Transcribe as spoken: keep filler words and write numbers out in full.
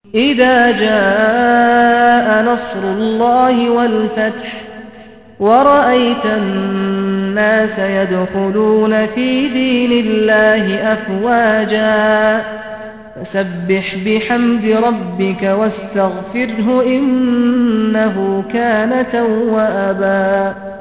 إذا جاء نصر الله والفتح ورأيت الناس يدخلون في دين الله أفواجا فسبح بحمد ربك واستغفره إنه كان توابا.